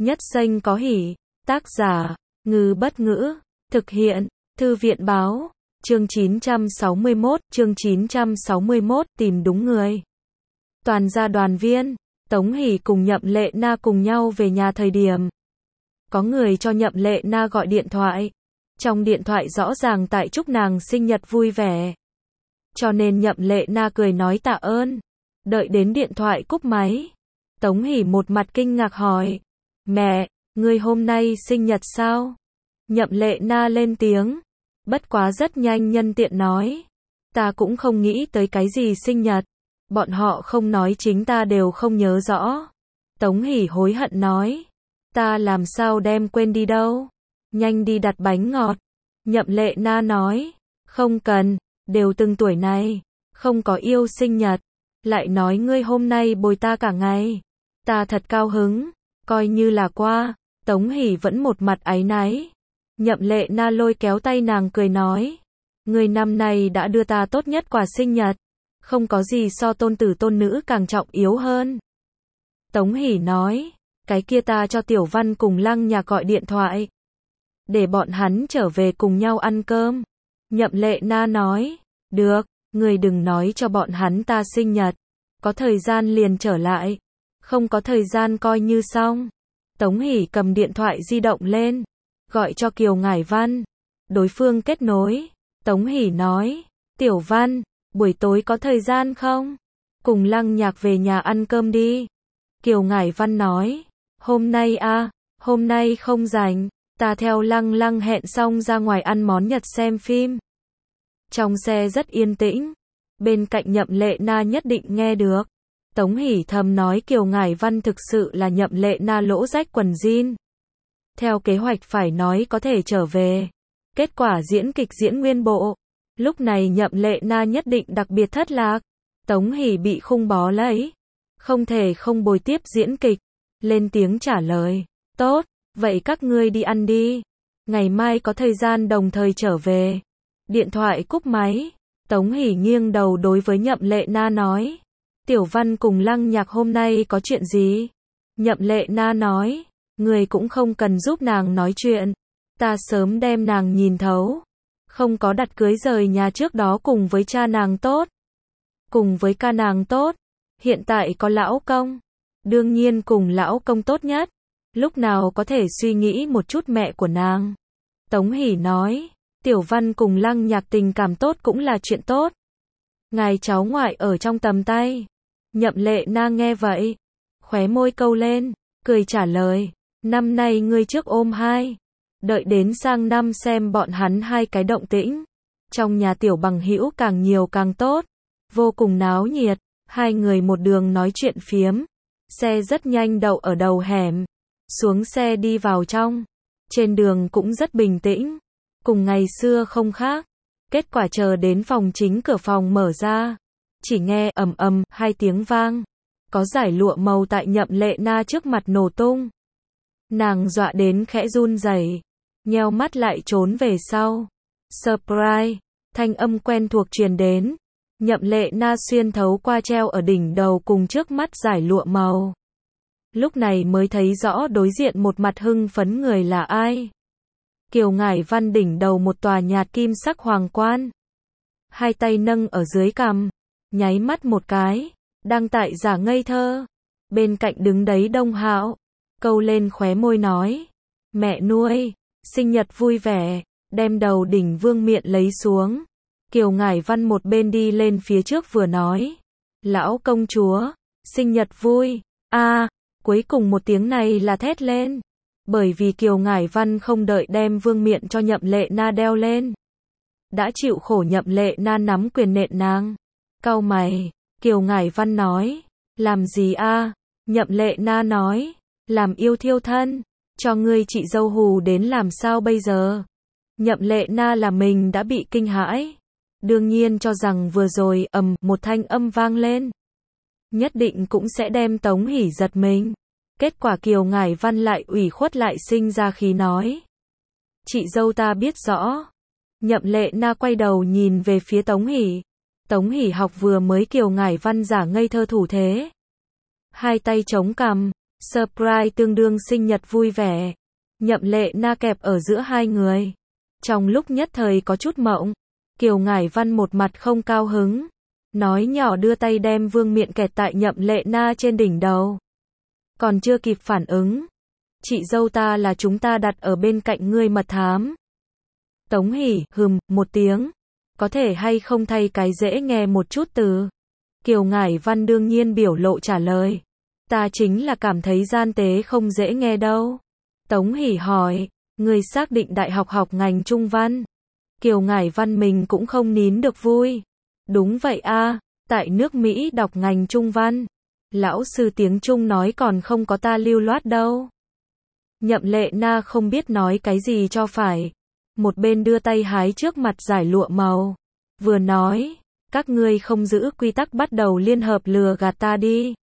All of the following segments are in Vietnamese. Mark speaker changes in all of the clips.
Speaker 1: Nhất danh có hỷ. Tác giả, Ngư Bất Ngữ. Thực hiện, Thư viện Báo. Chương 961, tìm đúng người. Toàn gia đoàn viên, Tống Hỷ cùng Nhậm Lệ Na cùng nhau về nhà thời điểm. Có người cho Nhậm Lệ Na gọi điện thoại. Trong điện thoại rõ ràng tại chúc nàng sinh nhật vui vẻ. Cho nên Nhậm Lệ Na cười nói tạ ơn. Đợi đến điện thoại cúp máy. Tống Hỷ một mặt kinh ngạc hỏi. Mẹ, ngươi hôm nay sinh nhật sao? Nhậm Lệ Na lên tiếng. Bất quá rất nhanh nhân tiện nói. Ta cũng không nghĩ tới cái gì sinh nhật. Bọn họ không nói chính ta đều không nhớ rõ. Tống Hỷ hối hận nói. Ta làm sao đem quên đi đâu. Nhanh đi đặt bánh ngọt. Nhậm Lệ Na nói. Không cần, đều từng tuổi này. Không có yêu sinh nhật. Lại nói ngươi hôm nay bồi ta cả ngày. Ta thật cao hứng. Coi như là qua. Tống Hỷ vẫn một mặt áy náy. Nhậm Lệ Na lôi kéo tay nàng cười nói. Ngươi năm nay đã đưa ta tốt nhất quà sinh nhật. Không có gì so tôn tử tôn nữ càng trọng yếu hơn. Tống Hỷ nói. Cái kia ta cho Tiểu Văn cùng Lăng Nhạc gọi điện thoại. Để bọn hắn trở về cùng nhau ăn cơm. Nhậm Lệ Na nói. Được, ngươi đừng nói cho bọn hắn ta sinh nhật. Có thời gian liền trở lại. Không có thời gian coi như xong. Tống Hỷ cầm điện thoại di động lên. Gọi cho Kiều Ngải Văn. Đối phương kết nối. Tống Hỷ nói. Tiểu Văn, buổi tối có thời gian không? Cùng Lăng Nhạc về nhà ăn cơm đi. Kiều Ngải Văn nói. Hôm nay hôm nay không rảnh. Ta theo Lăng Lăng hẹn xong ra ngoài ăn món Nhật xem phim. Trong xe rất yên tĩnh. Bên cạnh Nhậm Lệ Na nhất định nghe được. Tống Hỷ thầm nói Kiều Ngải Văn thực sự là Nhậm Lệ Na lỗ rách quần jean. Theo kế hoạch phải nói có thể trở về. Kết quả diễn kịch diễn nguyên bộ. Lúc này Nhậm Lệ Na nhất định đặc biệt thất lạc. Tống Hỷ bị khung bó lấy. Không thể không bồi tiếp diễn kịch. Lên tiếng trả lời. Tốt, vậy các ngươi đi ăn đi. Ngày mai có thời gian đồng thời trở về. Điện thoại cúp máy. Tống Hỷ nghiêng đầu đối với Nhậm Lệ Na nói. Tiểu Văn cùng Lăng Nhạc hôm nay có chuyện gì? Nhậm Lệ Na nói. Người cũng không cần giúp nàng nói chuyện. Ta sớm đem nàng nhìn thấu. Không có đặt cưới rời nhà trước đó cùng với cha nàng tốt. Cùng với ca nàng tốt. Hiện tại có lão công. Đương nhiên cùng lão công tốt nhất. Lúc nào có thể suy nghĩ một chút mẹ của nàng. Tống Hỷ nói. Tiểu Văn cùng Lăng Nhạc tình cảm tốt cũng là chuyện tốt. Ngài cháu ngoại ở trong tầm tay. Nhậm Lệ Na nghe vậy. Khóe môi câu lên. Cười trả lời. Năm nay ngươi trước ôm hai. Đợi đến sang năm xem bọn hắn hai cái động tĩnh. Trong nhà tiểu bằng hữu càng nhiều càng tốt. Vô cùng náo nhiệt. Hai người một đường nói chuyện phiếm. Xe rất nhanh đậu ở đầu hẻm. Xuống xe đi vào trong. Trên đường cũng rất bình tĩnh. Cùng ngày xưa không khác. Kết quả chờ đến phòng chính cửa phòng mở ra. Chỉ nghe ầm ầm hai tiếng vang. Có dải lụa màu tại Nhậm Lệ Na trước mặt nổ tung. Nàng dọa đến khẽ run rẩy, nheo mắt lại trốn về sau. Surprise! Thanh âm quen thuộc truyền đến. Nhậm Lệ Na xuyên thấu qua treo ở đỉnh đầu cùng trước mắt dải lụa màu. Lúc này mới thấy rõ đối diện một mặt hưng phấn người là ai. Kiều Ngải Văn đỉnh đầu một tòa nhạt kim sắc hoàng quan. Hai tay nâng ở dưới cằm. Nháy mắt một cái. Đang tại giả ngây thơ. Bên cạnh đứng đấy Đông Hạo. Câu lên khóe môi nói. Mẹ nuôi. Sinh nhật vui vẻ. Đem đầu đỉnh vương miện lấy xuống. Kiều Ngải Văn một bên đi lên phía trước vừa nói. Lão công chúa. Sinh nhật vui. Cuối cùng một tiếng này là thét lên. Bởi vì Kiều Ngải Văn không đợi đem vương miện cho Nhậm Lệ Na đeo lên. Đã chịu khổ Nhậm Lệ Na nắm quyền nện nàng. Cau mày. Kiều Ngải Văn nói. Làm gì Nhậm Lệ Na nói. Làm yêu thiêu thân. Cho ngươi chị dâu hù đến làm sao bây giờ? Nhậm Lệ Na là mình đã bị kinh hãi. Đương nhiên cho rằng vừa rồi một thanh âm vang lên. Nhất định cũng sẽ đem Tống Hỷ giật mình. Kết quả Kiều Ngải Văn lại ủy khuất lại sinh ra khí nói. Chị dâu ta biết rõ. Nhậm Lệ Na quay đầu nhìn về phía Tống Hỷ. Tống Hỷ học vừa mới Kiều Ngải Văn giả ngây thơ thủ thế. Hai tay chống cằm, Surprise tương đương sinh nhật vui vẻ. Nhậm Lệ Na kẹp ở giữa hai người. Trong lúc nhất thời có chút mộng, Kiều Ngải Văn một mặt không cao hứng, nói nhỏ đưa tay đem vương miện kẹt tại Nhậm Lệ Na trên đỉnh đầu. Còn chưa kịp phản ứng, chị dâu ta là chúng ta đặt ở bên cạnh ngươi mật thám. Tống Hỷ, một tiếng, có thể hay không thay cái dễ nghe một chút từ. Kiều Ngải Văn đương nhiên biểu lộ trả lời. Ta chính là cảm thấy gian tế không dễ nghe đâu. Tống Hỷ hỏi, ngươi xác định đại học học ngành Trung văn? Kiều Ngải Văn mình cũng không nín được vui. Đúng vậy a, tại nước Mỹ đọc ngành Trung văn. Lão sư tiếng Trung nói còn không có ta lưu loát đâu. Nhậm Lệ Na không biết nói cái gì cho phải. Một bên đưa tay hái trước mặt giải lụa màu. Vừa nói, các ngươi không giữ quy tắc bắt đầu liên hợp lừa gạt ta đi.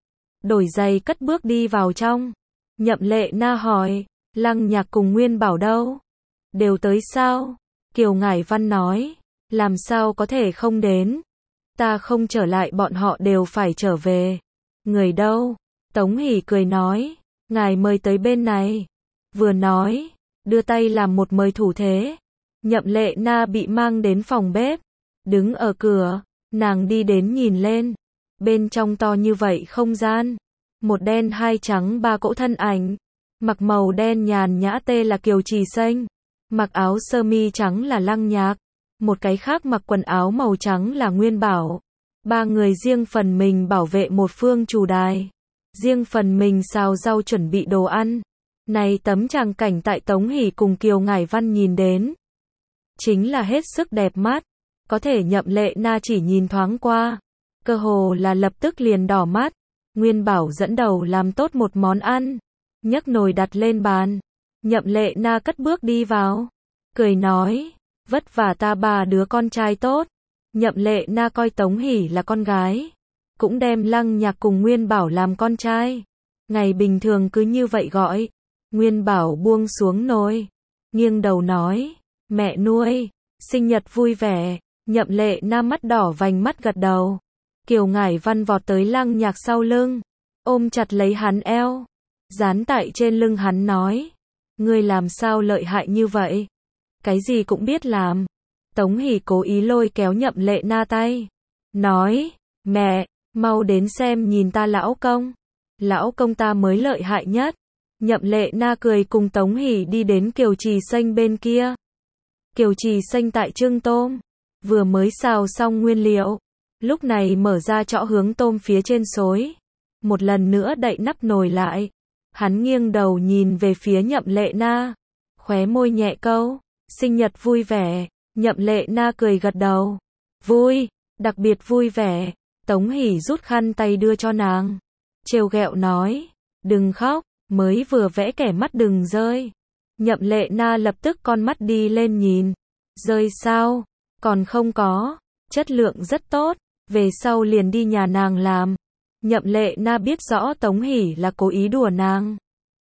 Speaker 1: Đổi giày cất bước đi vào trong. Nhậm Lệ Na hỏi, Lăng Nhạc cùng Nguyên Bảo đâu? Đều tới sao? Kiều Ngải Văn nói, làm sao có thể không đến? Ta không trở lại bọn họ đều phải trở về. Người đâu? Tống Hỷ cười nói, ngài mời tới bên này. Vừa nói, đưa tay làm một mời thủ thế. Nhậm Lệ Na bị mang đến phòng bếp. Đứng ở cửa, nàng đi đến nhìn lên. Bên trong to như vậy không gian. Một đen hai trắng ba cỗ thân ảnh. Mặc màu đen nhàn nhã tê là Kiều Trì Xanh. Mặc áo sơ mi trắng là Lăng Nhạc. Một cái khác mặc quần áo màu trắng là Nguyên Bảo. Ba người riêng phần mình bảo vệ một phương chủ đài. Riêng phần mình xào rau chuẩn bị đồ ăn. Này tấm tràng cảnh tại Tống Hỷ cùng Kiều Ngải Văn nhìn đến. Chính là hết sức đẹp mắt. Có thể Nhậm Lệ Na chỉ nhìn thoáng qua. Cơ hồ là lập tức liền đỏ mắt. Nguyên Bảo dẫn đầu làm tốt một món ăn. Nhấc nồi đặt lên bàn. Nhậm Lệ Na cất bước đi vào. Cười nói, vất vả ta ba đứa con trai tốt. Nhậm Lệ Na coi Tống Hỷ là con gái. Cũng đem Lăng Nhạc cùng Nguyên Bảo làm con trai. Ngày bình thường cứ như vậy gọi. Nguyên Bảo buông xuống nồi. Nghiêng đầu nói, mẹ nuôi, sinh nhật vui vẻ. Nhậm Lệ Na mắt đỏ vành mắt gật đầu. Kiều Ngải Văn vọt tới Lăng Nhạc sau lưng. Ôm chặt lấy hắn eo. Dán tại trên lưng hắn nói. Ngươi làm sao lợi hại như vậy? Cái gì cũng biết làm. Tống Hỷ cố ý lôi kéo Nhậm Lệ Na tay. Nói, mẹ, mau đến xem nhìn ta lão công. Lão công ta mới lợi hại nhất. Nhậm Lệ Na cười cùng Tống Hỷ đi đến Kiều Trì Xanh bên kia. Kiều Trì Xanh tại trưng tôm. Vừa mới xào xong nguyên liệu. Lúc này mở ra chõ hướng tôm phía trên xối. Một lần nữa đậy nắp nồi lại. Hắn nghiêng đầu nhìn về phía Nhậm Lệ Na. Khóe môi nhẹ câu. Sinh nhật vui vẻ. Nhậm Lệ Na cười gật đầu. Vui, đặc biệt vui vẻ. Tống Hỷ rút khăn tay đưa cho nàng. Trêu ghẹo nói. Đừng khóc, mới vừa vẽ kẻ mắt đừng rơi. Nhậm Lệ Na lập tức con mắt đi lên nhìn. Rơi sao? Còn không có. Chất lượng rất tốt. Về sau liền đi nhà nàng làm. Nhậm Lệ Na biết rõ Tống Hỷ là cố ý đùa nàng.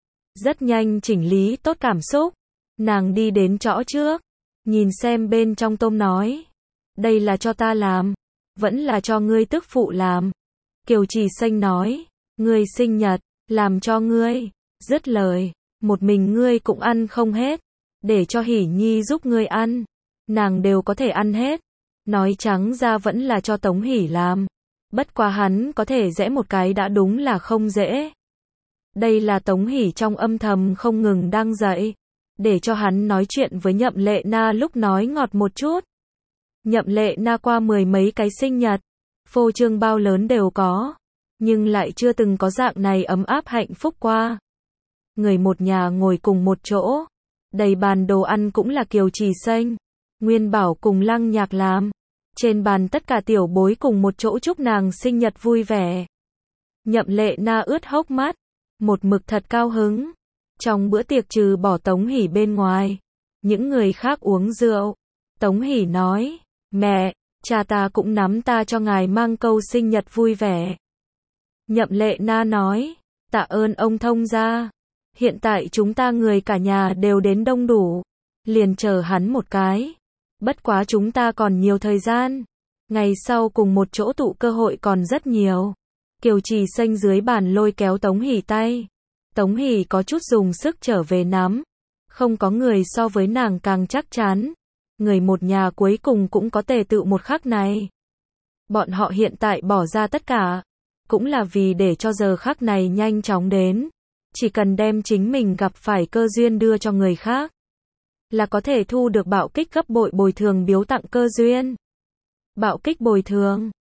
Speaker 1: Rất nhanh chỉnh lý tốt cảm xúc. Nàng đi đến chõ trước. Nhìn xem bên trong tôm nói. Đây là cho ta làm. Vẫn là cho ngươi tức phụ làm. Kiều Trì Xanh nói. Ngươi sinh nhật, làm cho ngươi. Dứt lời. Một mình ngươi cũng ăn không hết. Để cho Hỷ Nhi giúp ngươi ăn. Nàng đều có thể ăn hết. Nói trắng ra vẫn là cho Tống Hỷ làm. Bất quá hắn có thể rẽ một cái đã đúng là không dễ. Đây là Tống Hỷ trong âm thầm không ngừng đang dậy. Để cho hắn nói chuyện với Nhậm Lệ Na lúc nói ngọt một chút. Nhậm Lệ Na qua mười mấy cái sinh nhật. Phô trương bao lớn đều có. Nhưng lại chưa từng có dạng này ấm áp hạnh phúc qua. Người một nhà ngồi cùng một chỗ. Đầy bàn đồ ăn cũng là Kiều Trì Xanh. Nguyên Bảo cùng Lăng Nhạc làm. Trên bàn tất cả tiểu bối cùng một chỗ chúc nàng sinh nhật vui vẻ. Nhậm Lệ Na ướt hốc mắt. Một mực thật cao hứng. Trong bữa tiệc trừ bỏ Tống Hỷ bên ngoài. Những người khác uống rượu. Tống Hỷ nói. Mẹ, cha ta cũng nắm ta cho ngài mang câu sinh nhật vui vẻ. Nhậm Lệ Na nói. Tạ ơn ông thông gia. Hiện tại chúng ta người cả nhà đều đến đông đủ. Liền chờ hắn một cái. Bất quá chúng ta còn nhiều thời gian. Ngày sau cùng một chỗ tụ cơ hội còn rất nhiều. Kiều Trì Xanh dưới bàn lôi kéo Tống Hỷ tay. Tống Hỷ có chút dùng sức trở về nắm. Không có người so với nàng càng chắc chắn. Người một nhà cuối cùng cũng có tề tựu một khắc này. Bọn họ hiện tại bỏ ra tất cả. Cũng là vì để cho giờ khắc này nhanh chóng đến. Chỉ cần đem chính mình gặp phải cơ duyên đưa cho người khác. Là có thể thu được bạo kích gấp bội bồi thường biếu tặng cơ duyên. Bạo kích bồi thường.